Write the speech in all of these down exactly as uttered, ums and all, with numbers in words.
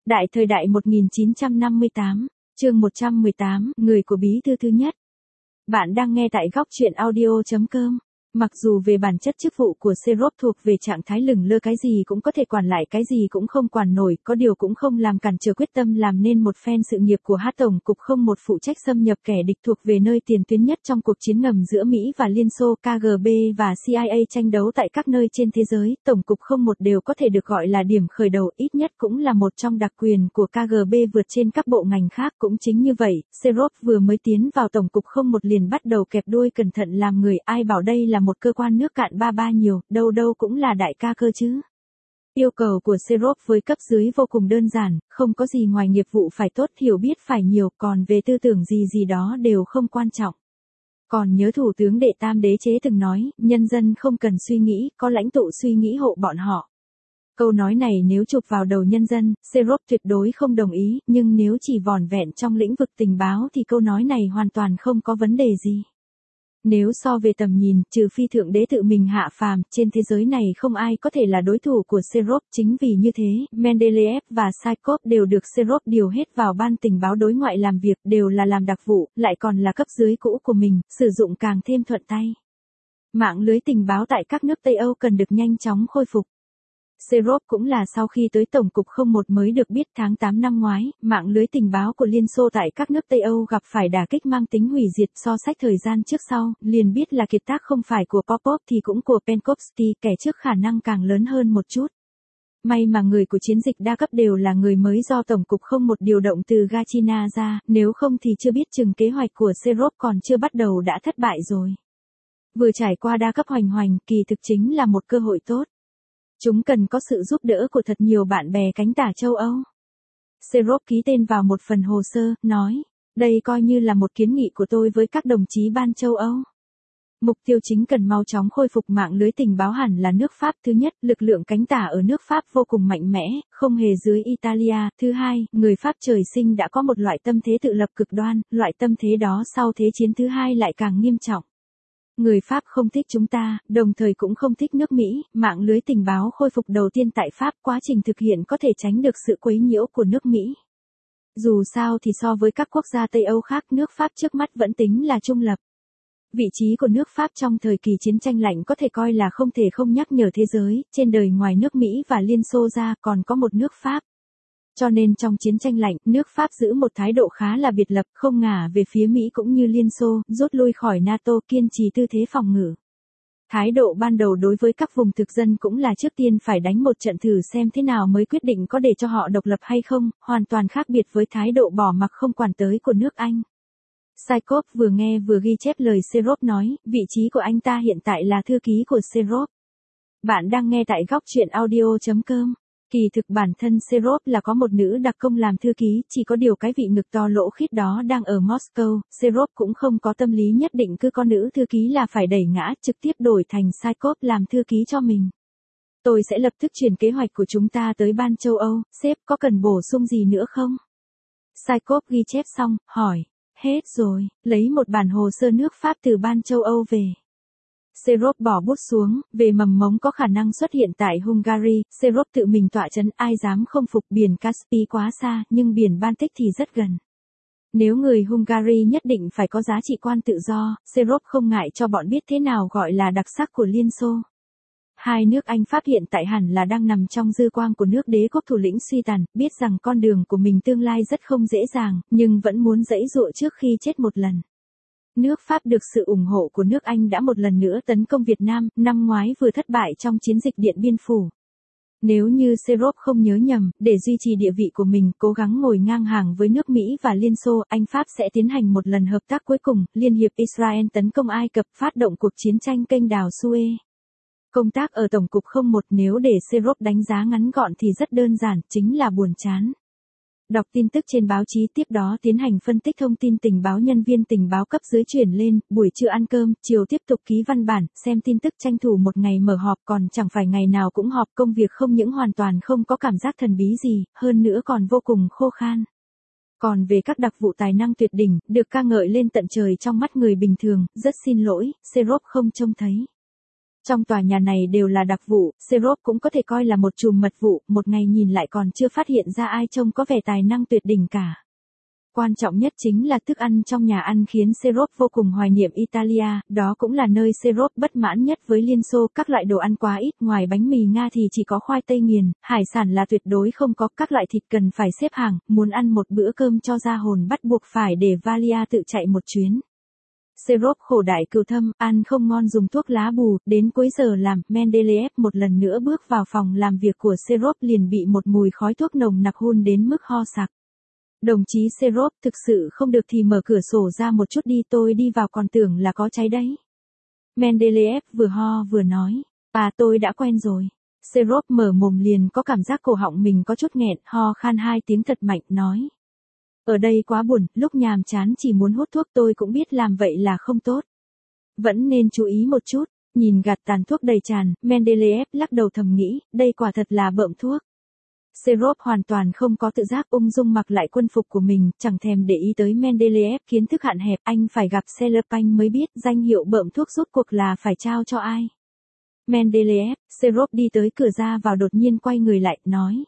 Đại thời đại một nghìn chín trăm năm mươi tám, chương một trăm mười tám, người của bí thư thứ nhất. Bạn đang nghe tại góc truyện audio chấm com. Mặc dù về bản chất chức vụ của Xerop thuộc về trạng thái lửng lơ, cái gì cũng có thể quản lại, cái gì cũng không quản nổi, có điều cũng không làm cản trở quyết tâm làm nên một phen sự nghiệp của hát Tổng cục không một phụ trách xâm nhập kẻ địch thuộc về nơi tiền tuyến nhất trong cuộc chiến ngầm giữa Mỹ và Liên Xô, K G B và C I A tranh đấu tại các nơi trên thế giới. Tổng cục không một đều có thể được gọi là điểm khởi đầu, ít nhất cũng là một trong đặc quyền của K G B vượt trên các bộ ngành khác. Cũng chính như vậy, Xerop vừa mới tiến vào Tổng cục không một liền bắt đầu kẹp đuôi cẩn thận làm người, ai bảo đây là một cơ quan nước cạn ba ba nhiều, đâu đâu cũng là đại ca cơ chứ. Yêu cầu của Xerop với cấp dưới vô cùng đơn giản, không có gì ngoài nghiệp vụ phải tốt, hiểu biết phải nhiều, còn về tư tưởng gì gì đó đều không quan trọng. Còn nhớ Thủ tướng Đệ Tam Đế Chế từng nói, nhân dân không cần suy nghĩ, có lãnh tụ suy nghĩ hộ bọn họ. Câu nói này nếu chụp vào đầu nhân dân, Xerop tuyệt đối không đồng ý, nhưng nếu chỉ vỏn vẹn trong lĩnh vực tình báo thì câu nói này hoàn toàn không có vấn đề gì. Nếu so về tầm nhìn, trừ phi Thượng Đế tự mình hạ phàm, trên thế giới này không ai có thể là đối thủ của Xerop. Chính vì như thế, Mendeleev và Saikov đều được Xerop điều hết vào ban tình báo đối ngoại làm việc, đều là làm đặc vụ, lại còn là cấp dưới cũ của mình, sử dụng càng thêm thuận tay. Mạng lưới tình báo tại các nước Tây Âu cần được nhanh chóng khôi phục. Xerop cũng là sau khi tới Tổng cục không một mới được biết tháng tám năm ngoái, mạng lưới tình báo của Liên Xô tại các nước Tây Âu gặp phải đả kích mang tính hủy diệt. So sách thời gian trước sau, liền biết là kiệt tác không phải của Popov thì cũng của Penkovsky, kẻ trước khả năng càng lớn hơn một chút. May mà người của chiến dịch đa cấp đều là người mới do Tổng cục không một điều động từ Gachina ra, nếu không thì chưa biết chừng kế hoạch của Xerop còn chưa bắt đầu đã thất bại rồi. Vừa trải qua đa cấp hoành hoành, kỳ thực chính là một cơ hội tốt. Chúng cần có sự giúp đỡ của thật nhiều bạn bè cánh tả châu Âu. Xerop ký tên vào một phần hồ sơ, nói, đây coi như là một kiến nghị của tôi với các đồng chí ban châu Âu. Mục tiêu chính cần mau chóng khôi phục mạng lưới tình báo hẳn là nước Pháp. Thứ nhất, lực lượng cánh tả ở nước Pháp vô cùng mạnh mẽ, không hề dưới Italia. Thứ hai, người Pháp trời sinh đã có một loại tâm thế tự lập cực đoan, loại tâm thế đó sau Thế chiến thứ hai lại càng nghiêm trọng. Người Pháp không thích chúng ta, đồng thời cũng không thích nước Mỹ, mạng lưới tình báo khôi phục đầu tiên tại Pháp, quá trình thực hiện có thể tránh được sự quấy nhiễu của nước Mỹ. Dù sao thì so với các quốc gia Tây Âu khác, nước Pháp trước mắt vẫn tính là trung lập. Vị trí của nước Pháp trong thời kỳ chiến tranh lạnh có thể coi là không thể không nhắc nhở thế giới, trên đời ngoài nước Mỹ và Liên Xô ra còn có một nước Pháp. Cho nên trong chiến tranh lạnh, nước Pháp giữ một thái độ khá là biệt lập, không ngả về phía Mỹ cũng như Liên Xô, rút lui khỏi NATO, kiên trì tư thế phòng ngự. Thái độ ban đầu đối với các vùng thực dân cũng là trước tiên phải đánh một trận thử xem thế nào mới quyết định có để cho họ độc lập hay không, hoàn toàn khác biệt với thái độ bỏ mặc không quản tới của nước Anh. Saikov vừa nghe vừa ghi chép lời Xerop nói, vị trí của anh ta hiện tại là thư ký của Xerop. Bạn đang nghe tại góc truyện audio chấm com. Kỳ thực bản thân Xerop là có một nữ đặc công làm thư ký, chỉ có điều cái vị ngực to lỗ khít đó đang ở Moscow, Xerop cũng không có tâm lý nhất định cứ có nữ thư ký là phải đẩy ngã, trực tiếp đổi thành Saikov làm thư ký cho mình. Tôi sẽ lập tức truyền kế hoạch của chúng ta tới ban châu Âu, sếp có cần bổ sung gì nữa không? Saikov ghi chép xong, hỏi, hết rồi, lấy một bản hồ sơ nước Pháp từ ban châu Âu về. Xerop bỏ bút xuống, về mầm mống có khả năng xuất hiện tại Hungary, Xerop tự mình tọa chấn, ai dám không phục. Biển Caspi quá xa, nhưng biển Baltic thì rất gần. Nếu người Hungary nhất định phải có giá trị quan tự do, Xerop không ngại cho bọn biết thế nào gọi là đặc sắc của Liên Xô. Hai nước Anh Pháp hiện tại hẳn là đang nằm trong dư quang của nước đế quốc thủ lĩnh suy tàn, biết rằng con đường của mình tương lai rất không dễ dàng, nhưng vẫn muốn giãy giụa trước khi chết một lần. Nước Pháp được sự ủng hộ của nước Anh đã một lần nữa tấn công Việt Nam, năm ngoái vừa thất bại trong chiến dịch Điện Biên Phủ. Nếu như Xerop không nhớ nhầm, để duy trì địa vị của mình, cố gắng ngồi ngang hàng với nước Mỹ và Liên Xô, Anh Pháp sẽ tiến hành một lần hợp tác cuối cùng, liên hiệp Israel tấn công Ai Cập, phát động cuộc chiến tranh kênh đào Suez. Công tác ở Tổng cục không một nếu để Xerop đánh giá ngắn gọn thì rất đơn giản, chính là buồn chán. Đọc tin tức trên báo chí, tiếp đó tiến hành phân tích thông tin tình báo, nhân viên tình báo cấp dưới chuyển lên, buổi trưa ăn cơm, chiều tiếp tục ký văn bản, xem tin tức, tranh thủ một ngày mở họp, còn chẳng phải ngày nào cũng họp. Công việc không những hoàn toàn không có cảm giác thần bí gì, hơn nữa còn vô cùng khô khan. Còn về các đặc vụ tài năng tuyệt đỉnh, được ca ngợi lên tận trời trong mắt người bình thường, rất xin lỗi, Xerop không trông thấy. Trong tòa nhà này đều là đặc vụ, Serop cũng có thể coi là một chùm mật vụ, một ngày nhìn lại còn chưa phát hiện ra ai trông có vẻ tài năng tuyệt đỉnh cả. Quan trọng nhất chính là thức ăn trong nhà ăn khiến Serop vô cùng hoài niệm Italia, đó cũng là nơi Serop bất mãn nhất với Liên Xô, các loại đồ ăn quá ít, ngoài bánh mì Nga thì chỉ có khoai tây nghiền, hải sản là tuyệt đối không có, các loại thịt cần phải xếp hàng, muốn ăn một bữa cơm cho ra hồn bắt buộc phải để Valia tự chạy một chuyến. Serop khổ đại cừu thâm, ăn không ngon dùng thuốc lá bù, đến cuối giờ làm, Mendeleev một lần nữa bước vào phòng làm việc của Serop liền bị một mùi khói thuốc nồng nặc hun đến mức ho sặc. Đồng chí Serop, thực sự không được thì mở cửa sổ ra một chút đi, tôi đi vào còn tưởng là có cháy đấy. Mendeleev vừa ho vừa nói, à tôi đã quen rồi. Serop mở mồm liền có cảm giác cổ họng mình có chút nghẹn, ho khan hai tiếng thật mạnh, nói. Ở đây quá buồn, lúc nhàm chán chỉ muốn hút thuốc, tôi cũng biết làm vậy là không tốt. Vẫn nên chú ý một chút, nhìn gạt tàn thuốc đầy tràn, Mendeleev lắc đầu thầm nghĩ, đây quả thật là bợm thuốc. Serop hoàn toàn không có tự giác, ung dung mặc lại quân phục của mình, chẳng thèm để ý tới Mendeleev, kiến thức hạn hẹp, anh phải gặp Selepanh mới biết danh hiệu bợm thuốc rốt cuộc là phải trao cho ai. Mendeleev, Serop đi tới cửa ra vào đột nhiên quay người lại, nói.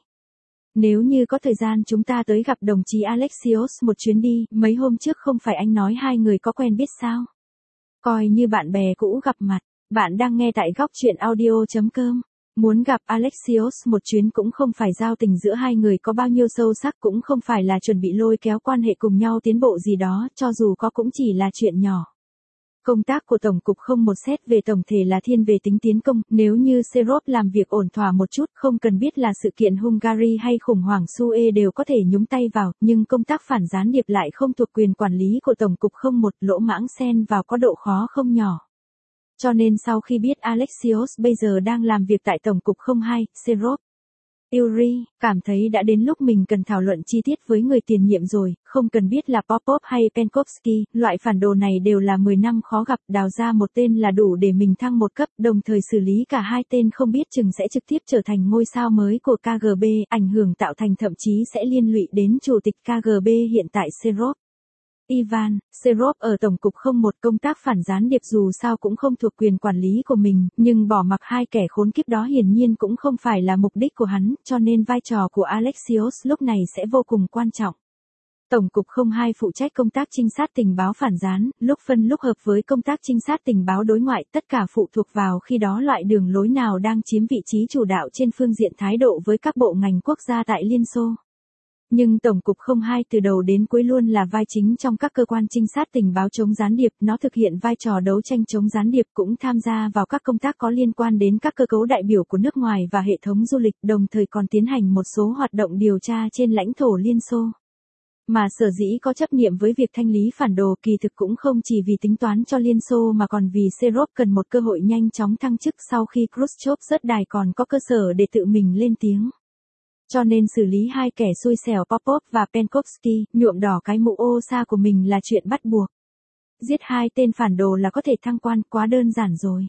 Nếu như có thời gian chúng ta tới gặp đồng chí Alexios một chuyến đi, mấy hôm trước không phải anh nói hai người có quen biết sao? Coi như bạn bè cũ gặp mặt, bạn đang nghe tại góc truyện audio chấm com. Muốn gặp Alexios một chuyến cũng không phải giao tình giữa hai người có bao nhiêu sâu sắc, cũng không phải là chuẩn bị lôi kéo quan hệ cùng nhau tiến bộ gì đó, cho dù có cũng chỉ là chuyện nhỏ. Công tác của Tổng cục không một xét về tổng thể là thiên về tính tiến công, nếu như Serop làm việc ổn thỏa một chút, không cần biết là sự kiện Hungary hay khủng hoảng Suez đều có thể nhúng tay vào, nhưng công tác phản gián điệp lại không thuộc quyền quản lý của Tổng cục không một, lỗ mãng xen vào có độ khó không nhỏ. Cho nên sau khi biết Alexios bây giờ đang làm việc tại Tổng cục không hai, Serop, Yuri, cảm thấy đã đến lúc mình cần thảo luận chi tiết với người tiền nhiệm rồi, không cần biết là Popov hay Penkovsky, loại phản đồ này đều là mười năm khó gặp, đào ra một tên là đủ để mình thăng một cấp, đồng thời xử lý cả hai tên không biết chừng sẽ trực tiếp trở thành ngôi sao mới của ca giê bê, ảnh hưởng tạo thành thậm chí sẽ liên lụy đến chủ tịch ca giê bê hiện tại Serop. Ivan, Serop ở Tổng cục không một, công tác phản gián điệp dù sao cũng không thuộc quyền quản lý của mình, nhưng bỏ mặc hai kẻ khốn kiếp đó hiển nhiên cũng không phải là mục đích của hắn, cho nên vai trò của Alexios lúc này sẽ vô cùng quan trọng. Tổng cục không hai phụ trách công tác trinh sát tình báo phản gián, lúc phân lúc hợp với công tác trinh sát tình báo đối ngoại, tất cả phụ thuộc vào khi đó loại đường lối nào đang chiếm vị trí chủ đạo trên phương diện thái độ với các bộ ngành quốc gia tại Liên Xô. Nhưng Tổng cục không hai từ đầu đến cuối luôn là vai chính trong các cơ quan trinh sát tình báo chống gián điệp, nó thực hiện vai trò đấu tranh chống gián điệp, cũng tham gia vào các công tác có liên quan đến các cơ cấu đại biểu của nước ngoài và hệ thống du lịch, đồng thời còn tiến hành một số hoạt động điều tra trên lãnh thổ Liên Xô. Mà sở dĩ có chấp niệm với việc thanh lý phản đồ kỳ thực cũng không chỉ vì tính toán cho Liên Xô mà còn vì Serop cần một cơ hội nhanh chóng thăng chức sau khi Khrushchev rớt đài còn có cơ sở để tự mình lên tiếng. Cho nên xử lý hai kẻ xui xẻo Popov và Penkovsky, nhuộm đỏ cái mũ ô sa của mình là chuyện bắt buộc. Giết hai tên phản đồ là có thể thăng quan, quá đơn giản rồi.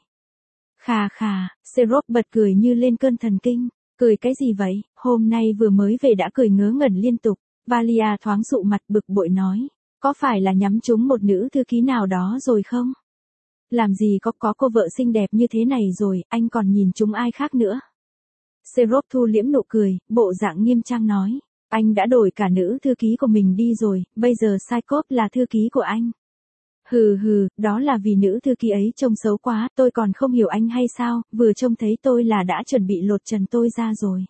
Khà khà, Serop bật cười như lên cơn thần kinh. Cười cái gì vậy, hôm nay vừa mới về đã cười ngớ ngẩn liên tục. Valia thoáng dụ mặt bực bội nói, có phải là nhắm trúng một nữ thư ký nào đó rồi không? Làm gì có có cô vợ xinh đẹp như thế này rồi, anh còn nhìn trúng ai khác nữa? Serop thu liễm nụ cười, bộ dạng nghiêm trang nói, anh đã đổi cả nữ thư ký của mình đi rồi, bây giờ Saikov là thư ký của anh. Hừ hừ, đó là vì nữ thư ký ấy trông xấu quá, tôi còn không hiểu anh hay sao, vừa trông thấy tôi là đã chuẩn bị lột trần tôi ra rồi.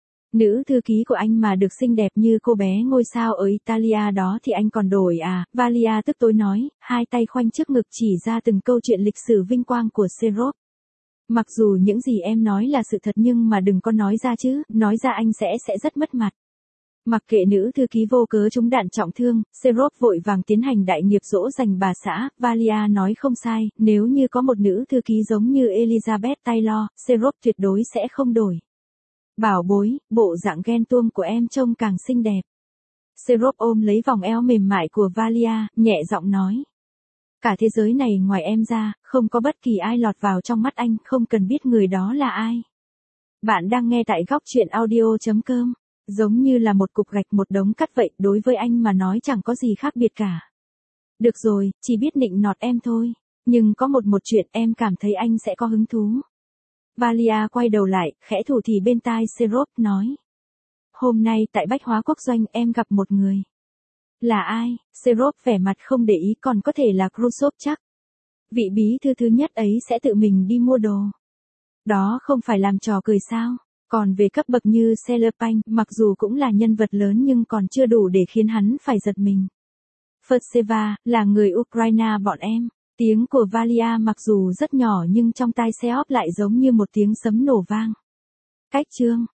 Nữ thư ký của anh mà được xinh đẹp như cô bé ngôi sao ở Italia đó thì anh còn đổi à, Valia tức tối nói, hai tay khoanh trước ngực chỉ ra từng câu chuyện lịch sử vinh quang của Serop. Mặc dù những gì em nói là sự thật nhưng mà đừng có nói ra chứ, nói ra anh sẽ sẽ rất mất mặt. Mặc kệ nữ thư ký vô cớ trúng đạn trọng thương, Serop vội vàng tiến hành đại nghiệp dỗ dành bà xã, Valia nói không sai, nếu như có một nữ thư ký giống như Elizabeth Taylor, Serop tuyệt đối sẽ không đổi. Bảo bối, bộ dạng ghen tuông của em trông càng xinh đẹp. Serop ôm lấy vòng eo mềm mại của Valia, nhẹ giọng nói. Cả thế giới này ngoài em ra, không có bất kỳ ai lọt vào trong mắt anh, không cần biết người đó là ai. Bạn đang nghe tại góc truyện audio chấm com. Giống như là một cục gạch một đống cắt vậy, đối với anh mà nói chẳng có gì khác biệt cả. Được rồi, chỉ biết nịnh nọt em thôi. Nhưng có một một chuyện em cảm thấy anh sẽ có hứng thú. Valia quay đầu lại, khẽ thủ thỉ bên tai Serop nói. Hôm nay tại Bách Hóa Quốc doanh em gặp một người. Là ai? Serop vẻ mặt không để ý, còn có thể là Khrushchev chắc. Vị bí thư thứ nhất ấy sẽ tự mình đi mua đồ. Đó không phải làm trò cười sao? Còn về cấp bậc như Selepanh, mặc dù cũng là nhân vật lớn nhưng còn chưa đủ để khiến hắn phải giật mình. Futseva, là người Ukraine bọn em. Tiếng của Valia mặc dù rất nhỏ nhưng trong tai Seop lại giống như một tiếng sấm nổ vang. Cách chương